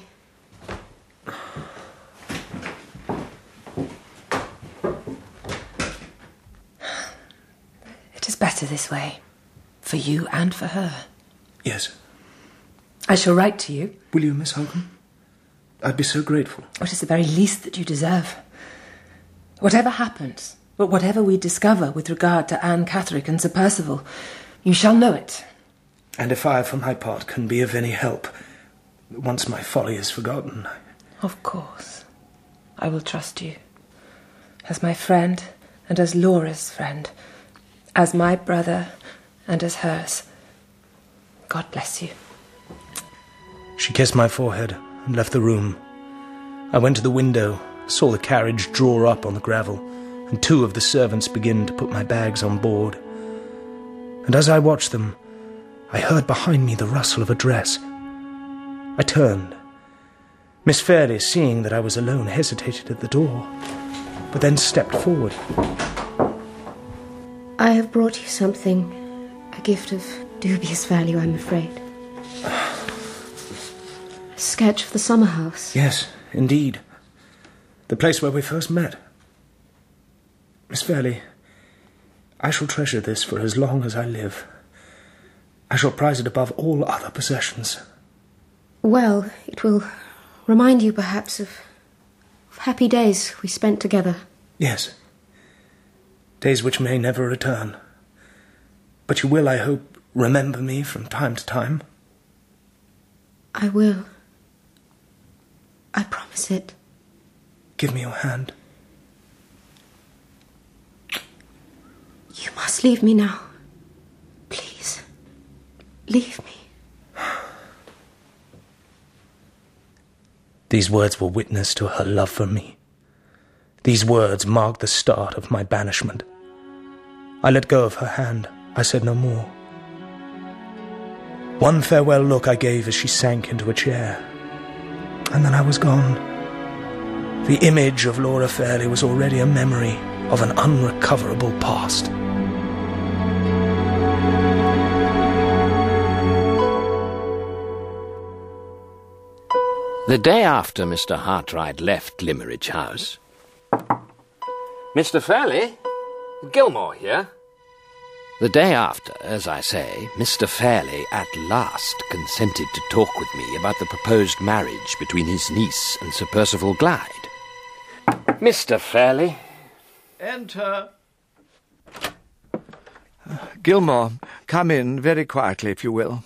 It is better this way, for you and for her. Yes. I shall write to you. Will you, Miss Halcombe? I'd be so grateful. It is the very least that you deserve. Whatever happens, but whatever we discover with regard to Anne Catherick and Sir Percival, you shall know it. And if I, for my part, can be of any help, once my folly is forgotten... Of course. I will trust you. As my friend, and as Laura's friend. As my brother, and as hers. God bless you. She kissed my forehead and left the room. I went to the window, saw the carriage draw up on the gravel, and 2 of the servants begin to put my bags on board. And as I watched them, I heard behind me the rustle of a dress. I turned. Miss Fairley, seeing that I was alone, hesitated at the door, but then stepped forward. I have brought you something, a gift of dubious value, I'm afraid. A sketch of the summer house. Yes, indeed. The place where we first met. Miss Fairley, I shall treasure this for as long as I live. I shall prize it above all other possessions. Well, it will remind you, perhaps, of happy days we spent together. Yes. Days which may never return. But you will, I hope, remember me from time to time. I will. I promise it. Give me your hand. You must leave me now. Please. Leave me. These words were witness to her love for me. These words marked the start of my banishment. I let go of her hand. I said no more. One farewell look I gave as she sank into a chair, and then I was gone. The image of Laura Fairley was already a memory of an unrecoverable past. The day after Mr. Hartright left Limmeridge House... Mr. Fairley? Gilmore here. The day after, as I say, Mr. Fairley at last consented to talk with me about the proposed marriage between his niece and Sir Percival Glyde. Mr. Fairley. Enter. Gilmore, come in very quietly, if you will.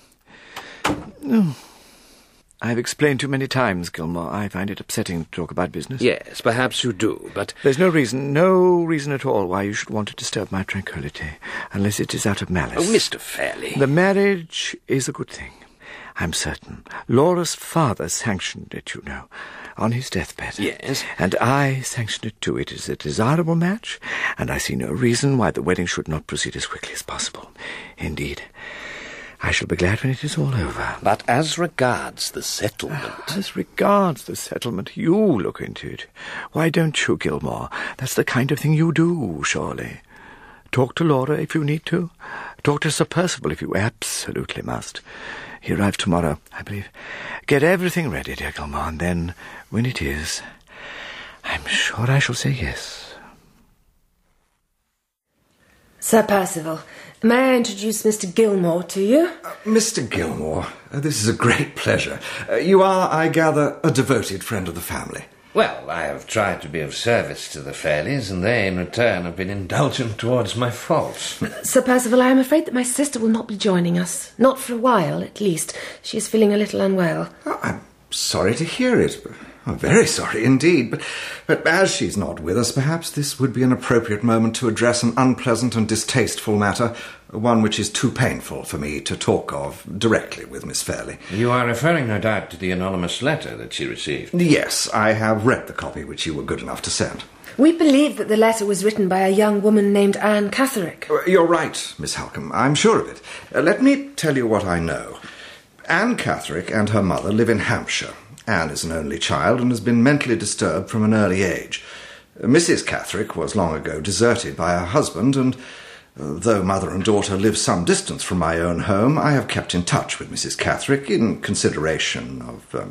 I've explained too many times, Gilmore. I find it upsetting to talk about business. Yes, perhaps you do, but... There's no reason at all why you should want to disturb my tranquillity, unless it is out of malice. Oh, Mr. Fairley. The marriage is a good thing, I'm certain. Laura's father sanctioned it, you know, on his deathbed. Yes. And I sanctioned it too. It is a desirable match, and I see no reason why the wedding should not proceed as quickly as possible. Indeed, I shall be glad when it is all over. But as regards the settlement... As regards the settlement, you look into it. Why don't you, Gilmore? That's the kind of thing you do, surely. Talk to Laura if you need to. Talk to Sir Percival if you absolutely must. He arrives tomorrow, I believe. Get everything ready, dear Gilmore, and then, when it is, I'm sure I shall say yes. Sir Percival, may I introduce Mr. Gilmore to you? Mr. Gilmore, this is a great pleasure. You are, I gather, a devoted friend of the family. Well, I have tried to be of service to the Fairleys, and they, in return, have been indulgent towards my faults. Sir Percival, I am afraid that my sister will not be joining us. Not for a while, at least. She is feeling a little unwell. Oh, I'm sorry to hear it. I'm very sorry indeed. But as she's not with us, perhaps this would be an appropriate moment to address an unpleasant and distasteful matter, one which is too painful for me to talk of directly with Miss Fairley. You are referring, no doubt, to the anonymous letter that she received? Yes, I have read the copy which you were good enough to send. We believe that the letter was written by a young woman named Anne Catherick. You're right, Miss Halcombe. I'm sure of it. Let me tell you what I know. Anne Catherick and her mother live in Hampshire. Anne is an only child and has been mentally disturbed from an early age. Mrs. Catherick was long ago deserted by her husband, and though mother and daughter live some distance from my own home, I have kept in touch with Mrs. Catherick in consideration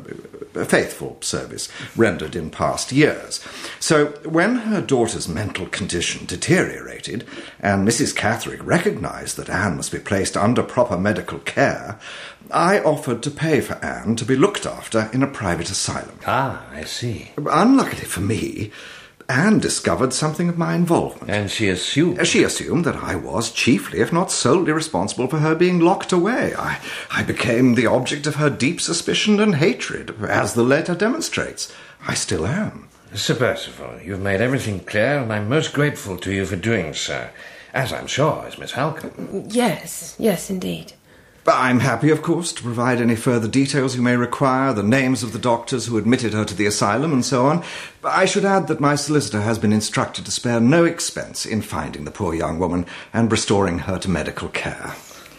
of faithful service rendered in past years. So when her daughter's mental condition deteriorated, and Mrs. Catherick recognised that Anne must be placed under proper medical care, I offered to pay for Anne to be looked after in a private asylum. Ah, I see. Unluckily for me, Anne discovered something of my involvement. And she assumed? She assumed that I was chiefly, if not solely, responsible for her being locked away. I became the object of her deep suspicion and hatred, as the letter demonstrates. I still am. Sir Percival, you've made everything clear, and I'm most grateful to you for doing so, as I'm sure is Miss Halcombe. Yes, indeed. I'm happy, of course, to provide any further details you may require, the names of the doctors who admitted her to the asylum and so on. I should add that my solicitor has been instructed to spare no expense in finding the poor young woman and restoring her to medical care.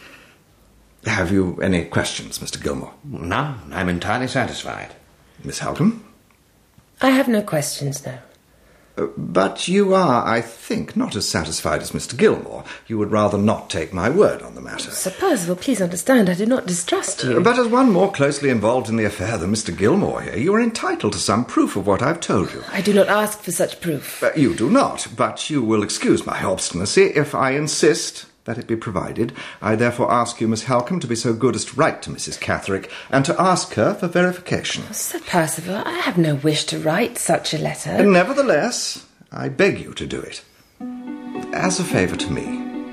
Have you any questions, Mr. Gilmore? None. I'm entirely satisfied. Miss Halcombe? I have no questions, no. But you are, I think, not as satisfied as Mr. Gilmore. You would rather not take my word on the matter. Sir Percival, please understand, I do not distrust you. But as one more closely involved in the affair than Mr. Gilmore here, you are entitled to some proof of what I've told you. I do not ask for such proof. You do not, but you will excuse my obstinacy if I insist that it be provided. I therefore ask you, Miss Halcombe, to be so good as to write to Mrs. Catherick and to ask her for verification. Sir Percival, I have no wish to write such a letter. Nevertheless, I beg you to do it. As a favour to me.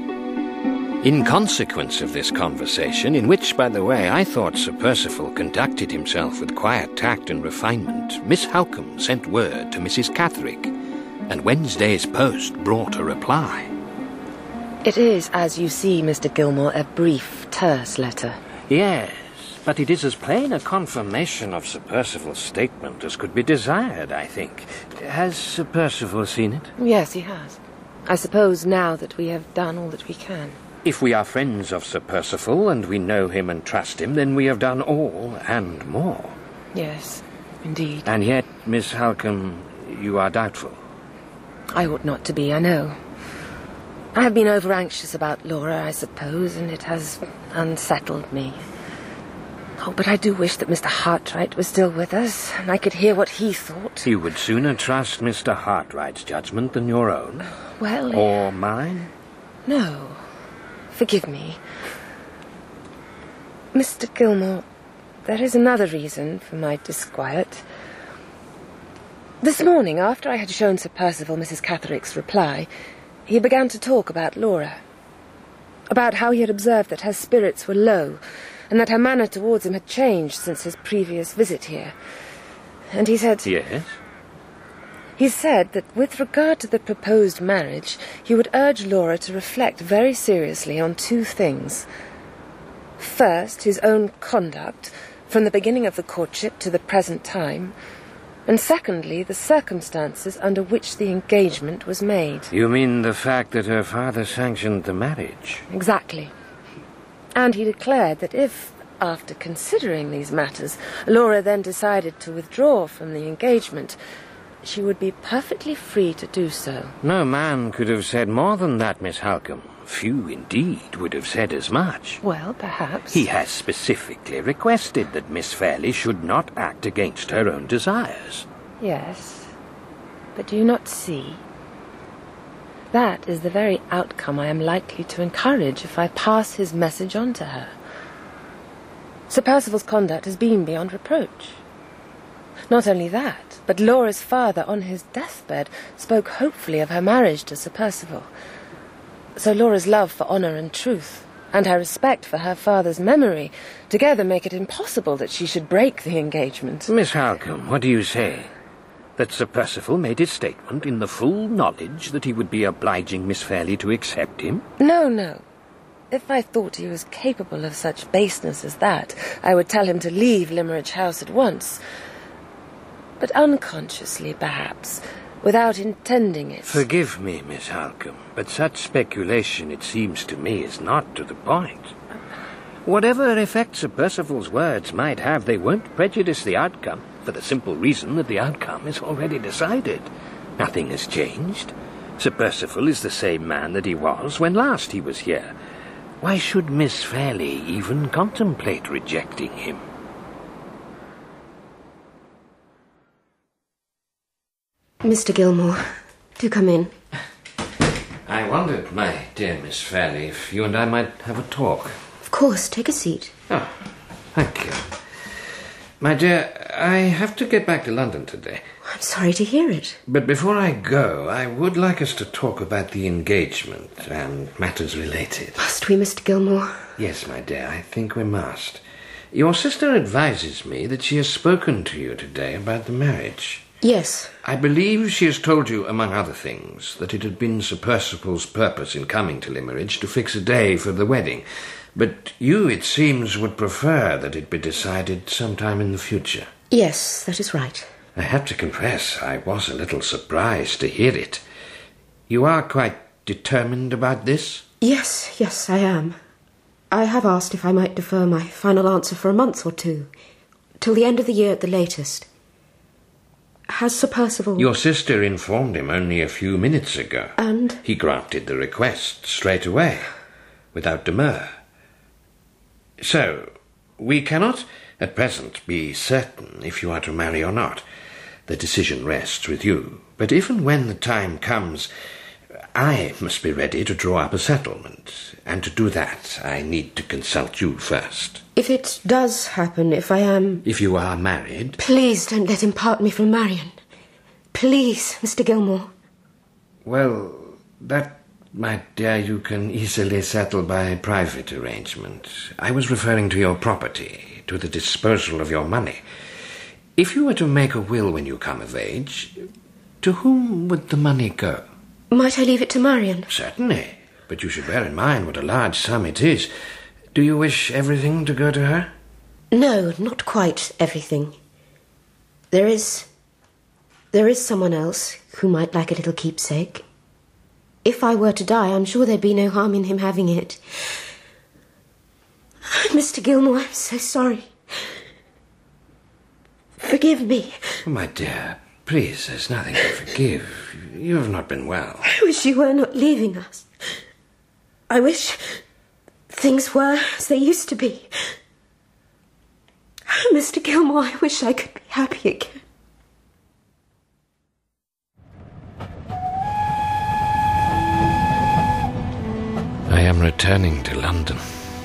In consequence of this conversation, in which, by the way, I thought Sir Percival conducted himself with quiet tact and refinement, Miss Halcombe sent word to Mrs. Catherick, and Wednesday's post brought a reply. It is, as you see, Mr. Gilmore, a brief, terse letter. Yes, but it is as plain a confirmation of Sir Percival's statement as could be desired, I think. Has Sir Percival seen it? Yes, he has. I suppose now that we have done all that we can. If we are friends of Sir Percival, and we know him and trust him, then we have done all and more. Yes, indeed. And yet, Miss Halcombe, you are doubtful. I ought not to be, I know. I have been over-anxious about Laura, I suppose, and it has unsettled me. Oh, but I do wish that Mr. Hartright was still with us, and I could hear what he thought. You would sooner trust Mr. Hartright's judgment than your own? Well... Or mine? No. forgive me. Mr. Gilmore, there is another reason for my disquiet. This morning, after I had shown Sir Percival Mrs. Catherick's reply, he began to talk about Laura. About how he had observed that her spirits were low, and that her manner towards him had changed since his previous visit here. And he said... Yes? He said that with regard to the proposed marriage, he would urge Laura to reflect very seriously on two things. First, his own conduct, from the beginning of the courtship to the present time, and secondly, the circumstances under which the engagement was made. You mean the fact that her father sanctioned the marriage? Exactly. And he declared that if, after considering these matters, Laura then decided to withdraw from the engagement, she would be perfectly free to do so. No man could have said more than that, Miss Halcombe. Few, indeed, would have said as much. Well, perhaps. He has specifically requested that Miss Fairley should not act against her own desires. Yes, but do you not see? That is the very outcome I am likely to encourage if I pass his message on to her. Sir Percival's conduct has been beyond reproach. Not only that, but Laura's father, on his deathbed, spoke hopefully of her marriage to Sir Percival. So Laura's love for honour and truth, and her respect for her father's memory, together make it impossible that she should break the engagement. Miss Halcombe, what do you say? That Sir Percival made his statement in the full knowledge that he would be obliging Miss Fairley to accept him? No, no. If I thought he was capable of such baseness as that, I would tell him to leave Limmeridge House at once. But unconsciously, perhaps, without intending it. Forgive me, Miss Halcombe, but such speculation, it seems to me, is not to the point. Whatever effect Sir Percival's words might have, they won't prejudice the outcome, for the simple reason that the outcome is already decided. Nothing has changed. Sir Percival is the same man that he was when last he was here. Why should Miss Fairley even contemplate rejecting him? Mr. Gilmore, do come in. I wondered, my dear Miss Fairley, if you and I might have a talk. Of course, take a seat. Oh, thank you. My dear, I have to get back to London today. I'm sorry to hear it. But before I go, I would like us to talk about the engagement and matters related. Must we, Mr. Gilmore? Yes, my dear, I think we must. Your sister advises me that she has spoken to you today about the marriage. Yes. I believe she has told you, among other things, that it had been Sir Percival's purpose in coming to Limmeridge to fix a day for the wedding. But you, it seems, would prefer that it be decided sometime in the future. Yes, that is right. I have to confess I was a little surprised to hear it. You are quite determined about this? Yes, I am. I have asked if I might defer my final answer for a month or two, till the end of the year at the latest. Has Sir Percival... Your sister informed him only a few minutes ago. And? He granted the request straight away, without demur. So, we cannot at present be certain if you are to marry or not. The decision rests with you. But if and when the time comes, I must be ready to draw up a settlement. And to do that, I need to consult you first. If it does happen, if I am... If you are married... Please don't let him part me from Marion. Please, Mr. Gilmore. Well, that, my dear, you can easily settle by private arrangement. I was referring to your property, to the disposal of your money. If you were to make a will when you come of age, to whom would the money go? Might I leave it to Marion? Certainly, but you should bear in mind what a large sum it is. Do you wish everything to go to her? No, not quite everything. There is someone else who might like a little keepsake. If I were to die, I'm sure there'd be no harm in him having it. Mr. Gilmore, I'm so sorry. Forgive me. Oh, my dear, please, there's nothing to forgive. You have not been well. I wish you were not leaving us. I wish things were as they used to be. Mr. Gilmore, I wish I could be happy again. I am returning returning to London.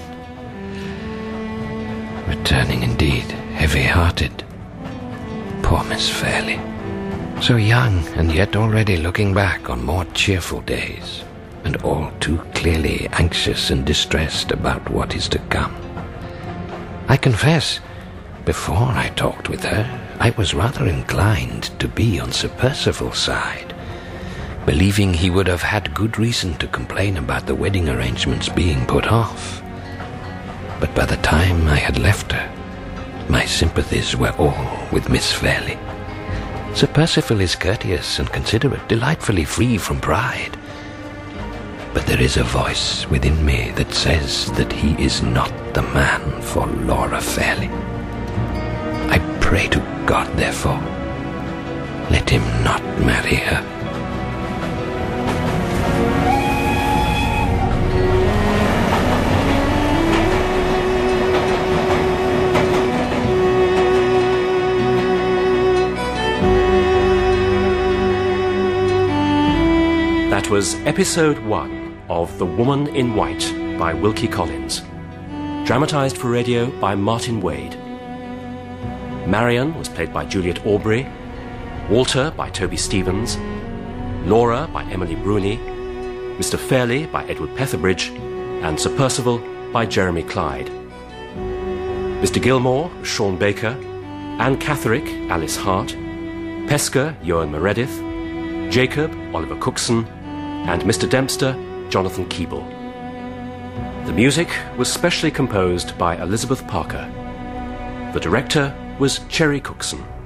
Returning indeed, heavy-hearted. Poor Miss Fairley. So young, and yet already looking back on more cheerful days, and all too clearly anxious and distressed about what is to come. I confess, before I talked with her, I was rather inclined to be on Sir Percival's side, believing he would have had good reason to complain about the wedding arrangements being put off. But by the time I had left her, my sympathies were all with Miss Fairley. Sir Percival is courteous and considerate, delightfully free from pride. But there is a voice within me that says that he is not the man for Laura Fairley. I pray to God, therefore, let him not marry her. That was episode 1 of The Woman in White by Wilkie Collins, dramatised for radio by Martin Wade. Marian was played by Juliet Aubrey, Walter by Toby Stevens, Laura by Emily Bruni, Mr. Fairley by Edward Petherbridge, and Sir Percival by Jeremy Clyde. Mr. Gilmore, Sean Baker, Anne Catherick, Alice Hart, Pesca, Ewan Meredith, Jacob, Oliver Cookson, and Mr. Dempster, Jonathan Keeble. The music was specially composed by Elizabeth Parker. The director was Cherry Cookson.